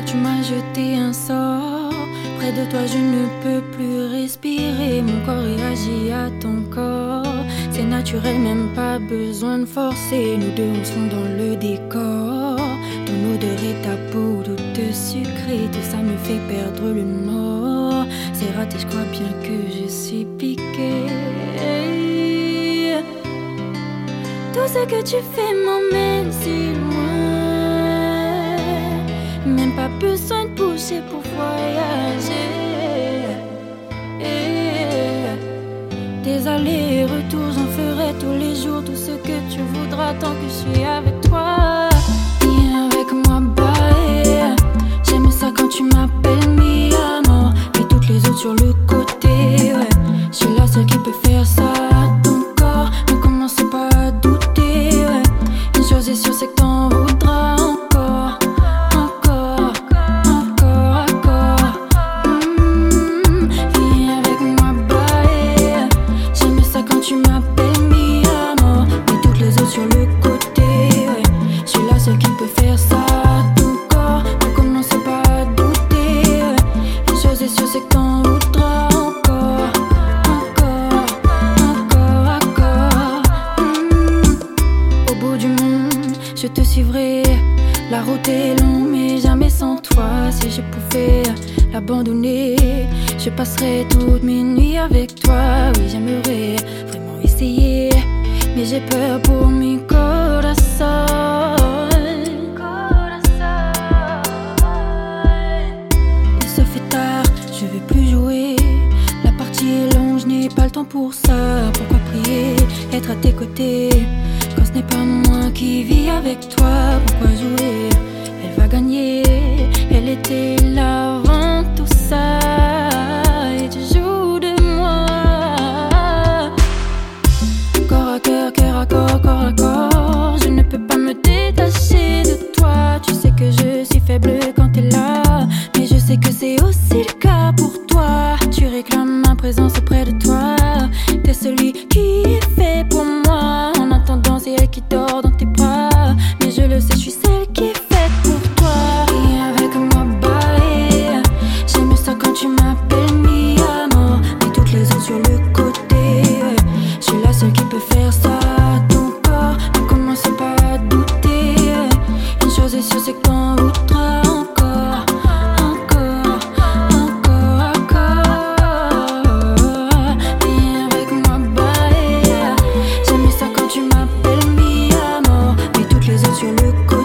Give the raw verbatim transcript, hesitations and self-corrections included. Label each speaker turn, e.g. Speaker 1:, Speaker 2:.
Speaker 1: tu m'as jeté un sort. Près de toi je ne peux plus respirer. Mon corps réagit à ton corps. C'est naturel, même pas besoin de forcer. Nous deux on se fond dans le décor. Ton odeur et ta peau toute sucrée. Tout ça me fait perdre le nord. C'est raté, je crois bien que je suis piquée. Tout ce que tu fais m'emmène si loin. Même pas besoin de bouger pour voyager. Des allers-retours, j'en ferai tous les jours. Tout ce que tu voudras tant que je suis avec toi. Viens avec moi, bye. J'aime ça quand tu m'appelles mi amor. Et toutes les autres sur le côté, ouais. Je suis la seule qui peut faire ça à ton corps. Ne commence pas à douter, ouais. Une chose est sûre, c'est que t'en voudras encore. Encore, encore, encore. Mmh. Viens avec moi, bye. J'aime ça quand tu m'appelles mi amor. Et toutes les autres sur le côté, ouais. Je suis la seule qui peut faire ça à ton corps. Ne commence pas à douter, ouais. Une chose est sûre, c'est que t'en voudras encore. Encore, encore, encore. Mmh. Au bout du monde, je te suivrai. La route est longue, mais jamais sans toi. Si je pouvais l'abandonner, je passerais toutes mes nuits avec toi. Oui, j'aimerais vraiment essayer, mais j'ai peur pour mi corazón. Il se fait tard, je vais plus jouer. La partie est longue, je n'ai pas le temps pour ça. Pourquoi prier, être à tes côtés quand ce n'est pas moi qui vis avec toi? Pourquoi jouer? Elle va gagner. Elle était là avant tout ça. Et tu joues de moi. Corps à cœur, cœur à corps, corps à corps. Je ne peux pas me détacher de toi. Tu sais que je suis faible quand t'es là, mais je sais que c'est aussi le cas pour toi. Tu réclames ma présence auprès de toi. T'es celui qui est fait pour moi. En attendant, c'est elle qui dort dans tes bras. Mais je le sais, je suis celle qui est faite pour toi. Viens avec moi, bye. J'aime ça quand tu m'appelles mi amor. Et toutes les autres sur le côté, ouais. Je suis la seule qui peut faire ça à ton corps. Ne commence pas à douter, ouais. Une chose est sûre, c'est que t'en voudras encore. Encore, encore, encore. Viens avec moi, bye. J'aime ça quand tu m'appelles mi amor. Et toutes les autres sur le côté.